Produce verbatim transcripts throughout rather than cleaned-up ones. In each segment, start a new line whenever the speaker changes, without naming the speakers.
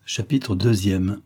Chapitre deuxième.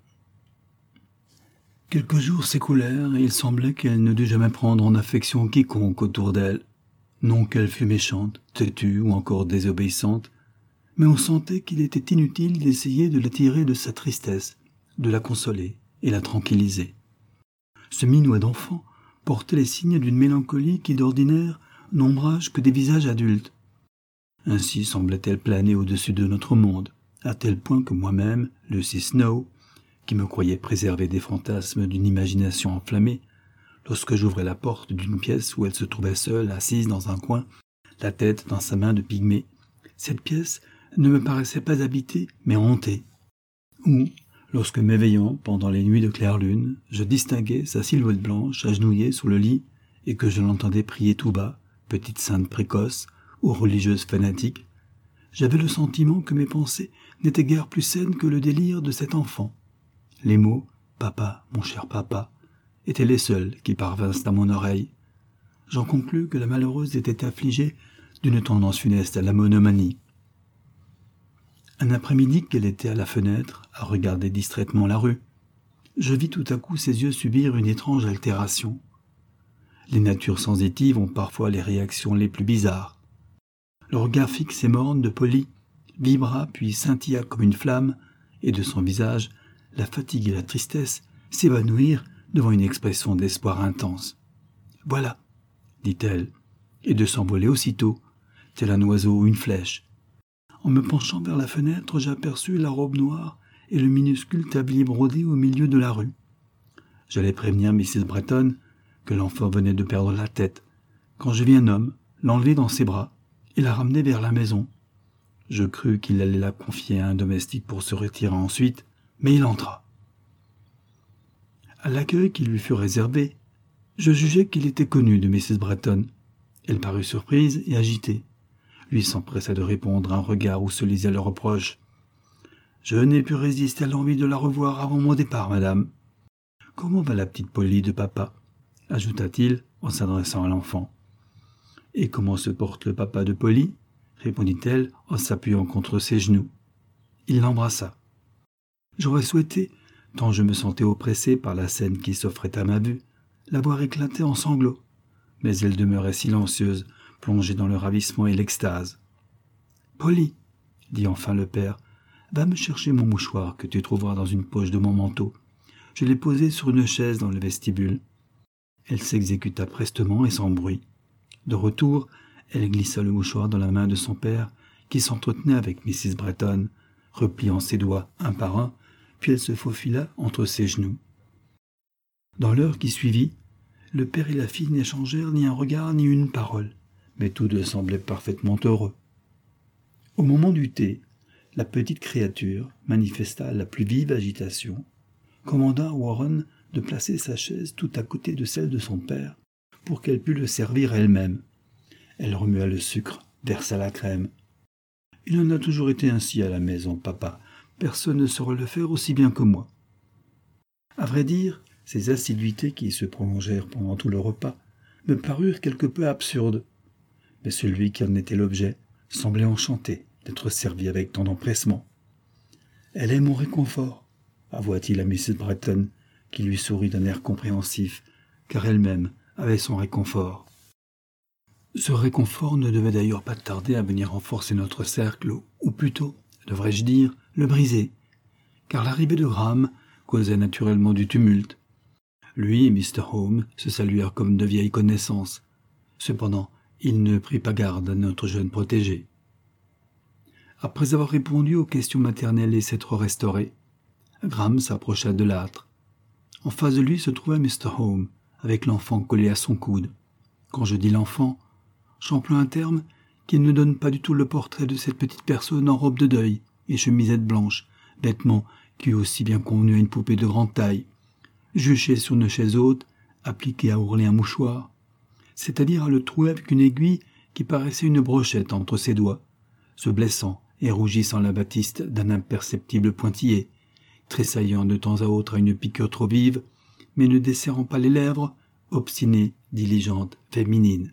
Quelques jours s'écoulèrent et il semblait qu'elle ne dût jamais prendre en affection quiconque autour d'elle. Non qu'elle fût méchante, têtue ou encore désobéissante, mais on sentait qu'il était inutile d'essayer de la tirer de sa tristesse, de la consoler et la tranquilliser. Ce minouet d'enfant portait les signes d'une mélancolie qui d'ordinaire n'ombrage que des visages adultes. Ainsi semblait-elle planer au-dessus de notre monde, à tel point que moi-même, Lucy Snow, qui me croyais préserver des fantasmes d'une imagination enflammée, lorsque j'ouvrais la porte d'une pièce où elle se trouvait seule, assise dans un coin, la tête dans sa main de pygmée, cette pièce ne me paraissait pas habitée, mais hantée. Ou, lorsque m'éveillant pendant les nuits de claire lune, je distinguais sa silhouette blanche agenouillée sous le lit et que je l'entendais prier tout bas, petite sainte précoce ou religieuse fanatique, j'avais le sentiment que mes pensées n'étaient guère plus saines que le délire de cet enfant. Les mots « papa, mon cher papa » étaient les seuls qui parvinssent à mon oreille. J'en conclus que la malheureuse était affligée d'une tendance funeste à la monomanie. Un après-midi qu'elle était à la fenêtre, à regarder distraitement la rue, je vis tout à coup ses yeux subir une étrange altération. Les natures sensitives ont parfois les réactions les plus bizarres. Le regard fixe et morne de Polly vibra puis scintilla comme une flamme, et de son visage, la fatigue et la tristesse s'évanouirent devant une expression d'espoir intense. « Voilà !» dit-elle, et de s'envoler aussitôt, tel un oiseau ou une flèche. En me penchant vers la fenêtre, j'aperçus la robe noire et le minuscule tablier brodé au milieu de la rue. J'allais prévenir missus Bretton que l'enfant venait de perdre la tête, quand je vis un homme l'enlever dans ses bras et la ramener vers la maison. Je crus qu'il allait la confier à un domestique pour se retirer ensuite, mais il entra. À l'accueil qui lui fut réservé, je jugeai qu'il était connu de missus Bretton. Elle parut surprise et agitée. Lui s'empressa de répondre à un regard où se lisait le reproche. « Je n'ai pu résister à l'envie de la revoir avant mon départ, madame. Comment va la petite Polly de papa ?» ajouta-t-il en s'adressant à l'enfant. « Et comment se porte le papa de Polly ?» répondit-elle en s'appuyant contre ses genoux. Il l'embrassa. J'aurais souhaité, tant je me sentais oppressé par la scène qui s'offrait à ma vue, la voir éclater en sanglots, mais elle demeurait silencieuse, plongée dans le ravissement et l'extase. « Polly, dit enfin le père, va me chercher mon mouchoir que tu trouveras dans une poche de mon manteau. Je l'ai posé sur une chaise dans le vestibule. » Elle s'exécuta prestement et sans bruit. De retour, elle glissa le mouchoir dans la main de son père, qui s'entretenait avec missus Bretton, repliant ses doigts un par un, puis elle se faufila entre ses genoux. Dans l'heure qui suivit, le père et la fille n'échangèrent ni un regard ni une parole, mais tous deux semblaient parfaitement heureux. Au moment du thé, la petite créature manifesta la plus vive agitation, commanda à Warren de placer sa chaise tout à côté de celle de son père pour qu'elle pût le servir elle-même. Elle remua le sucre, versa la crème. « Il en a toujours été ainsi à la maison, papa. Personne ne saurait le faire aussi bien que moi. » À vrai dire, ces assiduités qui se prolongèrent pendant tout le repas me parurent quelque peu absurdes, mais celui qui en était l'objet semblait enchanté d'être servi avec tant d'empressement. « Elle est mon réconfort, » avoua-t-il à missus Bretton, qui lui sourit d'un air compréhensif, car elle-même avait son réconfort. Ce réconfort ne devait d'ailleurs pas tarder à venir renforcer notre cercle, ou plutôt, devrais-je dire, le briser, car l'arrivée de Graham causait naturellement du tumulte. Lui et mister Home se saluèrent comme de vieilles connaissances. Cependant, il ne prit pas garde à notre jeune protégé. Après avoir répondu aux questions maternelles et s'être restauré, Graham s'approcha de l'âtre. En face de lui se trouvait mister Home, avec l'enfant collé à son coude. Quand je dis l'enfant, j'emploie un terme qui ne donne pas du tout le portrait de cette petite personne en robe de deuil et chemisette blanche, vêtement qui eût aussi bien convenu à une poupée de grande taille, juché sur une chaise haute, appliqué à ourler un mouchoir, c'est-à-dire à le trouer avec une aiguille qui paraissait une brochette entre ses doigts, se blessant et rougissant la batiste d'un imperceptible pointillé, tressaillant de temps à autre à une piqûre trop vive, mais ne desserrant pas les lèvres, obstinée, diligente, féminine.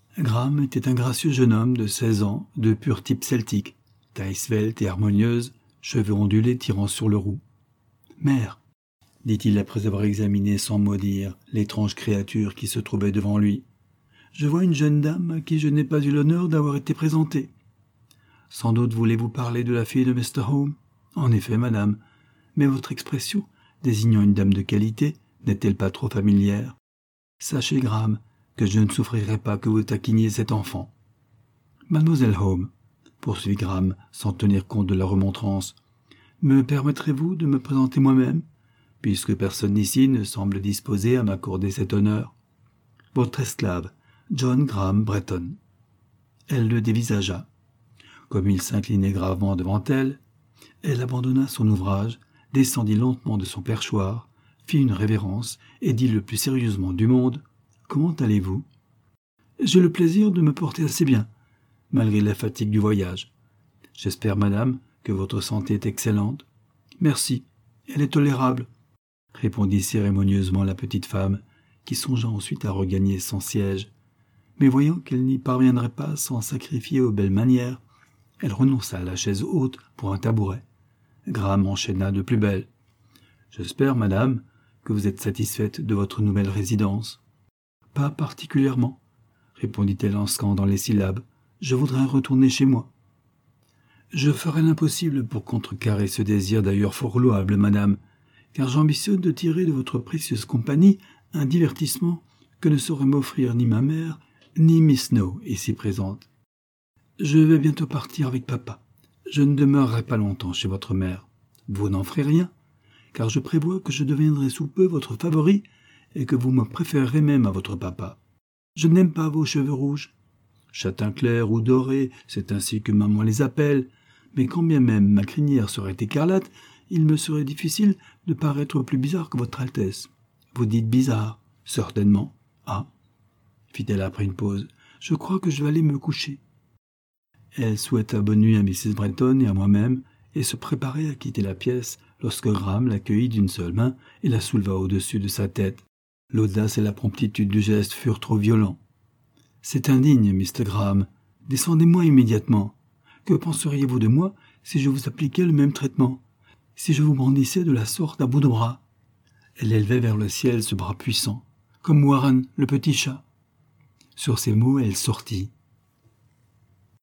Graham était un gracieux jeune homme de seize ans, de pur type celtique, taille svelte et harmonieuse, cheveux ondulés tirant sur le roux. « Mère, dit-il après avoir examiné sans mot dire l'étrange créature qui se trouvait devant lui, je vois une jeune dame à qui je n'ai pas eu l'honneur d'avoir été présenté. Sans doute voulez-vous parler de la fille de mister Home? En effet, madame, mais votre expression, désignant une dame de qualité, n'est-elle pas trop familière? Sachez, Graham, que je ne souffrirai pas que vous taquiniez cet enfant. Mademoiselle Home, poursuivit Graham sans tenir compte de la remontrance, me permettrez-vous de me présenter moi-même, puisque personne ici ne semble disposé à m'accorder cet honneur? Votre esclave, John Graham Bretton. Elle le dévisagea. Comme il s'inclinait gravement devant elle, elle abandonna son ouvrage, descendit lentement de son perchoir, fit une révérence et dit le plus sérieusement du monde « Comment allez-vous »« J'ai le plaisir de me porter assez bien, malgré la fatigue du voyage. J'espère, madame, que votre santé est excellente. »« Merci, elle est tolérable, » répondit cérémonieusement la petite femme, qui songea ensuite à regagner son siège. Mais voyant qu'elle n'y parviendrait pas sans sacrifier aux belles manières, elle renonça à la chaise haute pour un tabouret. Graham enchaîna de plus belle. « J'espère, madame, que vous êtes satisfaite de votre nouvelle résidence. »« Pas particulièrement, » répondit-elle en scandant les syllabes. « Je voudrais retourner chez moi. »« Je ferai l'impossible pour contrecarrer ce désir d'ailleurs fort louable, madame, car j'ambitionne de tirer de votre précieuse compagnie un divertissement que ne saurait m'offrir ni ma mère, ni Miss Snow, ici présente. Je vais bientôt partir avec papa. Je ne demeurerai pas longtemps chez votre mère. Vous n'en ferez rien, car je prévois que je deviendrai sous peu votre favori et que vous me préférerez même à votre papa. Je n'aime pas vos cheveux rouges. Châtain clair ou doré, c'est ainsi que maman les appelle, mais quand bien même ma crinière serait écarlate, il me serait difficile de paraître plus bizarre que votre Altesse. Vous dites bizarre, certainement. Ah, fit-elle après une pause, je crois que je vais aller me coucher. Elle souhaita bonne nuit à missus Bretton et à moi-même, et se préparait à quitter la pièce lorsque Graham l'accueillit d'une seule main et la souleva au-dessus de sa tête. L'audace et la promptitude du geste furent trop violents. « C'est indigne, mister Graham. Descendez-moi immédiatement. Que penseriez-vous de moi si je vous appliquais le même traitement, si je vous brandissais de la sorte à bout de bras ?» Elle élevait vers le ciel ce bras puissant, comme Warren, le petit chat. Sur ces mots, elle sortit.